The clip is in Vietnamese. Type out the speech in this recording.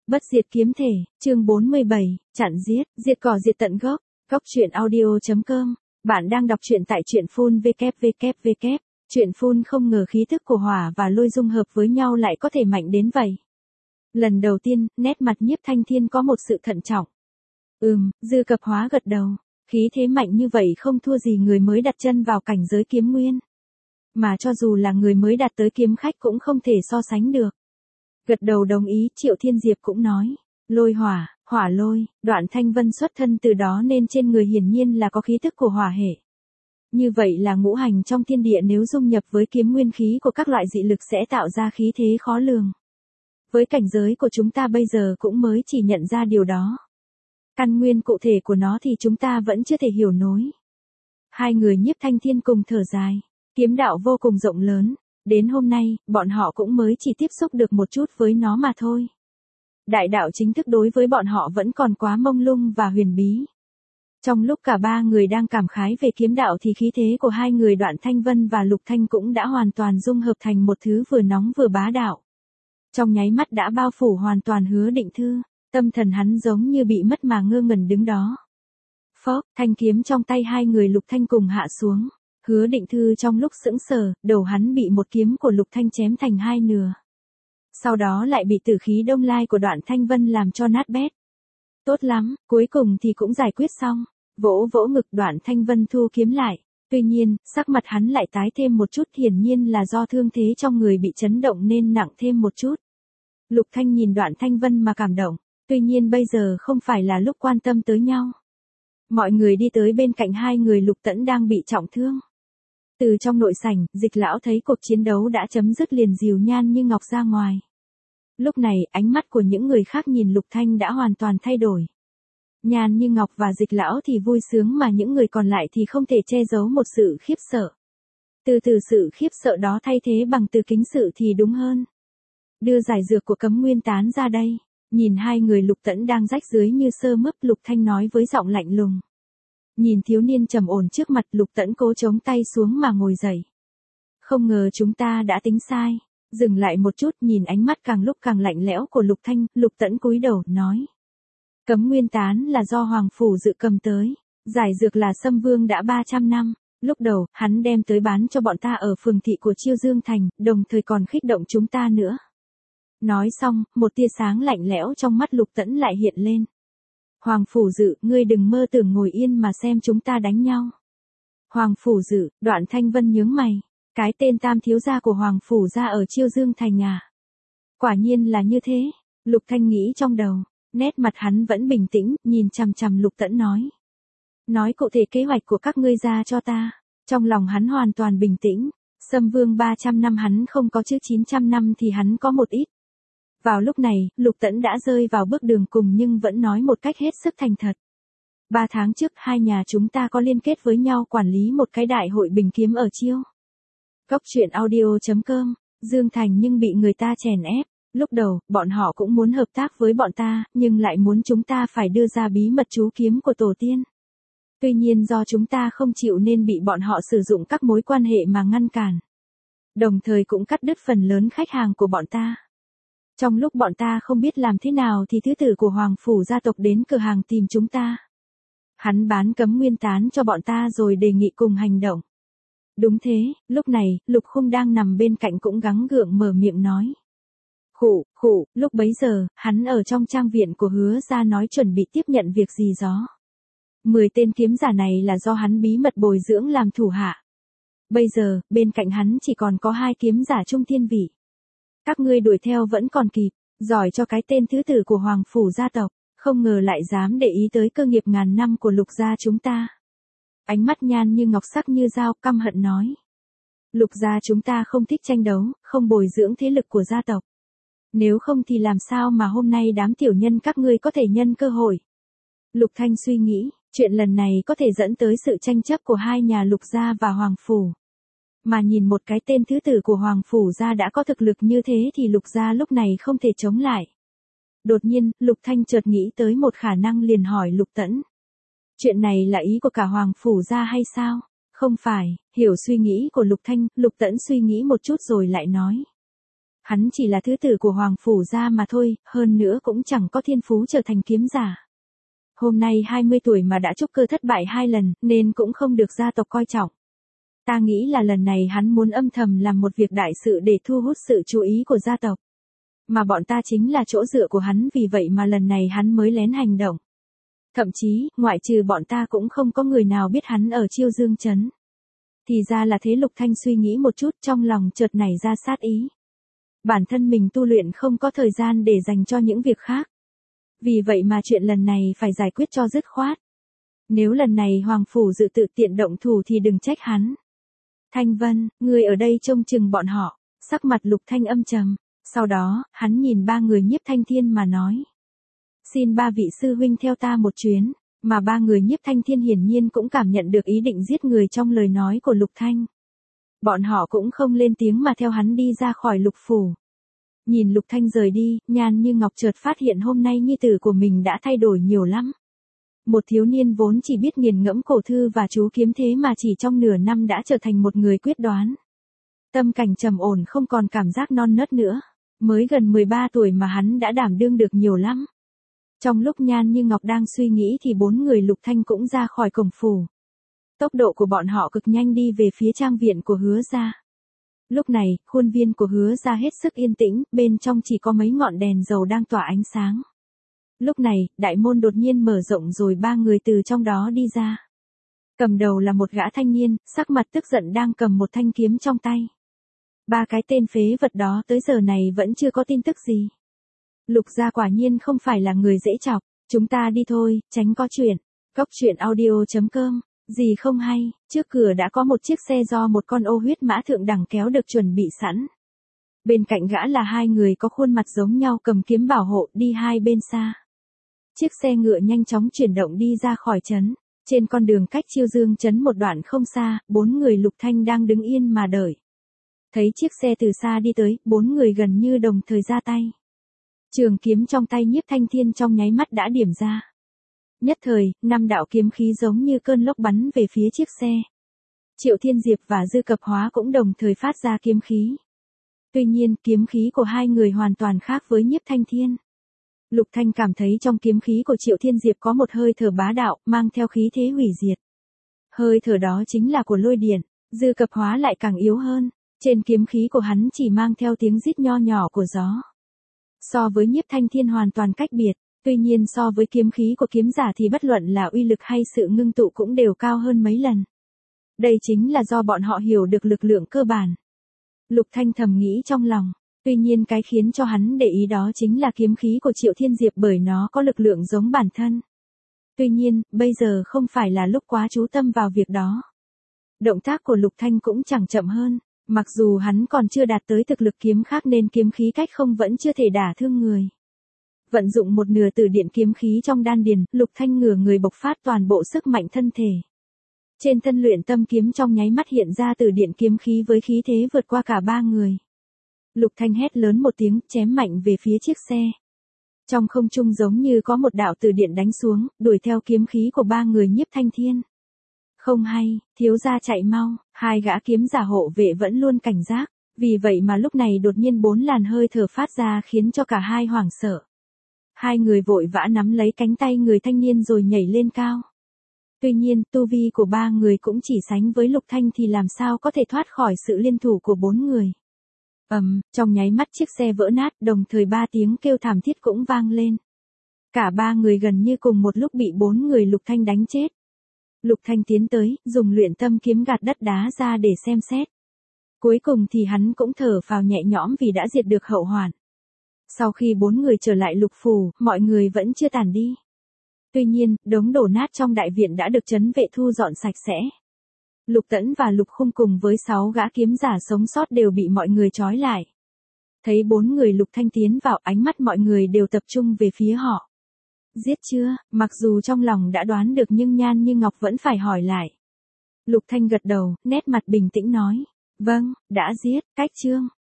Bất diệt kiếm thể, chương 47, chặn giết, diệt cỏ diệt tận gốc. Góc truyện audio.com. Bạn đang đọc truyện tại truyện phun www. Truyện phun không ngờ khí thức của hỏa và lôi dung hợp với nhau lại có thể mạnh đến vậy. Lần đầu tiên, nét mặt Nhiếp Thanh Thiên có một sự thận trọng. Dư Cập Hóa gật đầu. Khí thế mạnh như vậy không thua gì người mới đặt chân vào cảnh giới kiếm nguyên. Mà cho dù là người mới đạt tới kiếm khách cũng không thể so sánh được. Gật đầu đồng ý, Triệu Thiên Diệp cũng nói, lôi hỏa, hỏa lôi, Đoạn Thanh Vân xuất thân từ đó nên trên người hiển nhiên là có khí thức của hỏa hệ. Như vậy là ngũ hành trong thiên địa nếu dung nhập với kiếm nguyên khí của các loại dị lực sẽ tạo ra khí thế khó lường. Với cảnh giới của chúng ta bây giờ cũng mới chỉ nhận ra điều đó. Căn nguyên cụ thể của nó thì chúng ta vẫn chưa thể hiểu nổi. Hai người Nhiếp Thanh Thiên cùng thở dài, kiếm đạo vô cùng rộng lớn. Đến hôm nay, bọn họ cũng mới chỉ tiếp xúc được một chút với nó mà thôi. Đại đạo chính thức đối với bọn họ vẫn còn quá mông lung và huyền bí. Trong lúc cả ba người đang cảm khái về kiếm đạo thì khí thế của hai người Đoạn Thanh Vân và Lục Thanh cũng đã hoàn toàn dung hợp thành một thứ vừa nóng vừa bá đạo. Trong nháy mắt đã bao phủ hoàn toàn Hứa Định Thư, tâm thần hắn giống như bị mất mà ngơ ngẩn đứng đó. Phốc, thanh kiếm trong tay hai người Lục Thanh cùng hạ xuống. Hứa Định Thư trong lúc sững sờ, đầu hắn bị một kiếm của Lục Thanh chém thành hai nửa. Sau đó lại bị tử khí đông lai của Đoạn Thanh Vân làm cho nát bét. Tốt lắm, cuối cùng thì cũng giải quyết xong. Vỗ vỗ ngực Đoạn Thanh Vân thu kiếm lại. Tuy nhiên, sắc mặt hắn lại tái thêm một chút, hiển nhiên là do thương thế trong người bị chấn động nên nặng thêm một chút. Lục Thanh nhìn Đoạn Thanh Vân mà cảm động. Tuy nhiên bây giờ không phải là lúc quan tâm tới nhau. Mọi người đi tới bên cạnh hai người Lục Tẫn đang bị trọng thương. Từ trong nội sảnh, Dịch lão thấy cuộc chiến đấu đã chấm dứt liền dìu Nhan Như Ngọc ra ngoài. Lúc này, ánh mắt của những người khác nhìn Lục Thanh đã hoàn toàn thay đổi. Nhan Như Ngọc và Dịch lão thì vui sướng mà những người còn lại thì không thể che giấu một sự khiếp sợ. Từ sự khiếp sợ đó thay thế bằng từ kính sự thì đúng hơn. Đưa giải dược của Cấm Nguyên Tán ra đây. Nhìn hai người Lục Tẫn đang rách dưới như sơ mướp, Lục Thanh nói với giọng lạnh lùng. Nhìn thiếu niên trầm ổn trước mặt, Lục Tẫn cố chống tay xuống mà ngồi dậy. Không ngờ chúng ta đã tính sai. Dừng lại một chút, nhìn ánh mắt càng lúc càng lạnh lẽo của Lục Thanh, Lục Tẫn cúi đầu, nói. Cấm Nguyên Tán là do Hoàng Phủ Dự cầm tới. Giải dược là Sâm Vương đã 300 năm. Lúc đầu, hắn đem tới bán cho bọn ta ở phường thị của Chiêu Dương Thành, đồng thời còn khích động chúng ta nữa. Nói xong, một tia sáng lạnh lẽo trong mắt Lục Tẫn lại hiện lên. Hoàng Phủ Dự, ngươi đừng mơ tưởng ngồi yên mà xem chúng ta đánh nhau. Hoàng Phủ Dự, Đoạn Thanh Vân nhướng mày. Cái tên tam thiếu gia của Hoàng Phủ gia ở Chiêu Dương Thành à? Quả nhiên là như thế. Lục Thanh nghĩ trong đầu. Nét mặt hắn vẫn bình tĩnh, nhìn chằm chằm Lục Tẫn nói. Nói cụ thể kế hoạch của các ngươi ra cho ta. Trong lòng hắn hoàn toàn bình tĩnh. Sâm Vương 300 năm hắn không có chứ 900 năm thì hắn có một ít. Vào lúc này, Lục Tẫn đã rơi vào bước đường cùng nhưng vẫn nói một cách hết sức thành thật. 3 tháng trước, hai nhà chúng ta có liên kết với nhau quản lý một cái đại hội bình kiếm ở Chiêu. Góc truyện audio.com, Dương Thành nhưng bị người ta chèn ép. Lúc đầu, bọn họ cũng muốn hợp tác với bọn ta, nhưng lại muốn chúng ta phải đưa ra bí mật chú kiếm của tổ tiên. Tuy nhiên do chúng ta không chịu nên bị bọn họ sử dụng các mối quan hệ mà ngăn cản. Đồng thời cũng cắt đứt phần lớn khách hàng của bọn ta. Trong lúc bọn ta không biết làm thế nào thì thứ tử của Hoàng Phủ gia tộc đến cửa hàng tìm chúng ta. Hắn bán Cấm Nguyên Tán cho bọn ta rồi đề nghị cùng hành động. Đúng thế, lúc này, Lục Khung đang nằm bên cạnh cũng gắng gượng mở miệng nói. Khụ, lúc bấy giờ, hắn ở trong trang viện của Hứa gia nói chuẩn bị tiếp nhận việc gì đó. 10 tên kiếm giả này là do hắn bí mật bồi dưỡng làm thủ hạ. Bây giờ, bên cạnh hắn chỉ còn có 2 kiếm giả trung thiên vị. Các ngươi đuổi theo vẫn còn kịp, giỏi cho cái tên thứ tử của Hoàng Phủ gia tộc, không ngờ lại dám để ý tới cơ nghiệp ngàn năm của Lục gia chúng ta. Ánh mắt Nhan Như Ngọc sắc như dao, căm hận nói. Lục gia chúng ta không thích tranh đấu, không bồi dưỡng thế lực của gia tộc. Nếu không thì làm sao mà hôm nay đám tiểu nhân các ngươi có thể nhân cơ hội. Lục Thanh suy nghĩ, chuyện lần này có thể dẫn tới sự tranh chấp của hai nhà Lục gia và Hoàng Phủ. Mà nhìn một cái tên thứ tử của Hoàng Phủ gia đã có thực lực như thế thì Lục gia lúc này không thể chống lại. Đột nhiên, Lục Thanh chợt nghĩ tới một khả năng liền hỏi Lục Tẫn. Chuyện này là ý của cả Hoàng Phủ gia hay sao? Không phải, hiểu suy nghĩ của Lục Thanh, Lục Tẫn suy nghĩ một chút rồi lại nói. Hắn chỉ là thứ tử của Hoàng Phủ gia mà thôi, hơn nữa cũng chẳng có thiên phú trở thành kiếm giả. Hôm nay 20 tuổi mà đã trúc cơ thất bại 2 lần, nên cũng không được gia tộc coi trọng. Ta nghĩ là lần này hắn muốn âm thầm làm một việc đại sự để thu hút sự chú ý của gia tộc. Mà bọn ta chính là chỗ dựa của hắn, vì vậy mà lần này hắn mới lén hành động. Thậm chí, ngoại trừ bọn ta cũng không có người nào biết hắn ở Chiêu Dương Trấn. Thì ra là thế. Lục Thanh suy nghĩ một chút, trong lòng chợt nảy ra sát ý. Bản thân mình tu luyện không có thời gian để dành cho những việc khác. Vì vậy mà chuyện lần này phải giải quyết cho dứt khoát. Nếu lần này Hoàng Phủ dự tự tiện động thủ thì đừng trách hắn. Thanh Vân, người ở đây trông chừng bọn họ. Sắc mặt Lục Thanh âm trầm. Sau đó, hắn nhìn 3 người Nhiếp Thanh Thiên mà nói. Xin 3 vị sư huynh theo ta một chuyến. Mà 3 người Nhiếp Thanh Thiên hiển nhiên cũng cảm nhận được ý định giết người trong lời nói của Lục Thanh. Bọn họ cũng không lên tiếng mà theo hắn đi ra khỏi Lục Phủ. Nhìn Lục Thanh rời đi, Nhan Như Ngọc chợt phát hiện hôm nay nhi tử của mình đã thay đổi nhiều lắm. Một thiếu niên vốn chỉ biết nghiền ngẫm cổ thư và chú kiếm thế mà chỉ trong nửa năm đã trở thành một người quyết đoán. Tâm cảnh trầm ổn, không còn cảm giác non nớt nữa. Mới gần 13 tuổi mà hắn đã đảm đương được nhiều lắm. Trong lúc Nhan Như Ngọc đang suy nghĩ thì 4 người Lục Thanh cũng ra khỏi cổng phủ. Tốc độ của bọn họ cực nhanh đi về phía trang viện của Hứa gia. Lúc này, khuôn viên của Hứa gia hết sức yên tĩnh, bên trong chỉ có mấy ngọn đèn dầu đang tỏa ánh sáng. Lúc này, đại môn đột nhiên mở rộng rồi 3 người từ trong đó đi ra. Cầm đầu là một gã thanh niên, sắc mặt tức giận đang cầm một thanh kiếm trong tay. 3 cái tên phế vật đó tới giờ này vẫn chưa có tin tức gì. Lục gia quả nhiên không phải là người dễ chọc, chúng ta đi thôi, tránh có chuyện. Cốc truyện audio.com, gì không hay, trước cửa đã có một chiếc xe do một con ô huyết mã thượng đẳng kéo được chuẩn bị sẵn. Bên cạnh gã là 2 người có khuôn mặt giống nhau cầm kiếm bảo hộ đi hai bên xa. Chiếc xe ngựa nhanh chóng chuyển động đi ra khỏi trấn. Trên con đường cách Chiêu Dương trấn một đoạn không xa, 4 người Lục Thanh đang đứng yên mà đợi. Thấy chiếc xe từ xa đi tới, 4 người gần như đồng thời ra tay. Trường kiếm trong tay Nhiếp Thanh Thiên trong nháy mắt đã điểm ra. Nhất thời, 5 đạo kiếm khí giống như cơn lốc bắn về phía chiếc xe. Triệu Thiên Diệp và Dư Cập Hóa cũng đồng thời phát ra kiếm khí. Tuy nhiên, kiếm khí của 2 người hoàn toàn khác với Nhiếp Thanh Thiên. Lục Thanh cảm thấy trong kiếm khí của Triệu Thiên Diệp có một hơi thở bá đạo, mang theo khí thế hủy diệt. Hơi thở đó chính là của lôi điện. Dư Cập Hóa lại càng yếu hơn. Trên kiếm khí của hắn chỉ mang theo tiếng rít nho nhỏ của gió. So với Nhiếp Thanh Thiên hoàn toàn cách biệt, tuy nhiên so với kiếm khí của kiếm giả thì bất luận là uy lực hay sự ngưng tụ cũng đều cao hơn mấy lần. Đây chính là do bọn họ hiểu được lực lượng cơ bản. Lục Thanh thầm nghĩ trong lòng, tuy nhiên cái khiến cho hắn để ý đó chính là kiếm khí của Triệu Thiên Diệp bởi nó có lực lượng giống bản thân. Tuy nhiên, bây giờ không phải là lúc quá chú tâm vào việc đó. Động tác của Lục Thanh cũng chẳng chậm hơn. Mặc dù hắn còn chưa đạt tới thực lực kiếm khác nên kiếm khí cách không vẫn chưa thể đả thương người. Vận dụng một nửa từ điện kiếm khí trong đan điền, Lục Thanh ngửa người bộc phát toàn bộ sức mạnh thân thể. Trên thân luyện tâm kiếm trong nháy mắt hiện ra từ điện kiếm khí với khí thế vượt qua cả 3 người. Lục Thanh hét lớn một tiếng, chém mạnh về phía chiếc xe. Trong không trung giống như có một đạo từ điện đánh xuống, đuổi theo kiếm khí của 3 người Nhiếp Thanh Thiên. Không hay, thiếu gia chạy mau, 2 gã kiếm giả hộ vệ vẫn luôn cảnh giác, vì vậy mà lúc này đột nhiên 4 làn hơi thở phát ra khiến cho cả hai hoảng sợ. 2 người vội vã nắm lấy cánh tay người thanh niên rồi nhảy lên cao. Tuy nhiên, tu vi của 3 người cũng chỉ sánh với Lục Thanh thì làm sao có thể thoát khỏi sự liên thủ của 4 người. Trong nháy mắt chiếc xe vỡ nát, đồng thời 3 tiếng kêu thảm thiết cũng vang lên. Cả 3 người gần như cùng một lúc bị 4 người Lục Thanh đánh chết. Lục Thanh tiến tới, dùng luyện tâm kiếm gạt đất đá ra để xem xét. Cuối cùng thì hắn cũng thở phào nhẹ nhõm vì đã diệt được hậu hoạn. Sau khi 4 người trở lại Lục Phủ, mọi người vẫn chưa tàn đi. Tuy nhiên, đống đổ nát trong đại viện đã được trấn vệ thu dọn sạch sẽ. Lục Tẫn và Lục Khung cùng với 6 gã kiếm giả sống sót đều bị mọi người trói lại. Thấy 4 người Lục Thanh tiến vào, ánh mắt mọi người đều tập trung về phía họ. Giết chưa? Mặc dù trong lòng đã đoán được nhưng Nhan Như Ngọc vẫn phải hỏi lại. Lục Thanh gật đầu, nét mặt bình tĩnh nói. Vâng, đã giết, cách chương.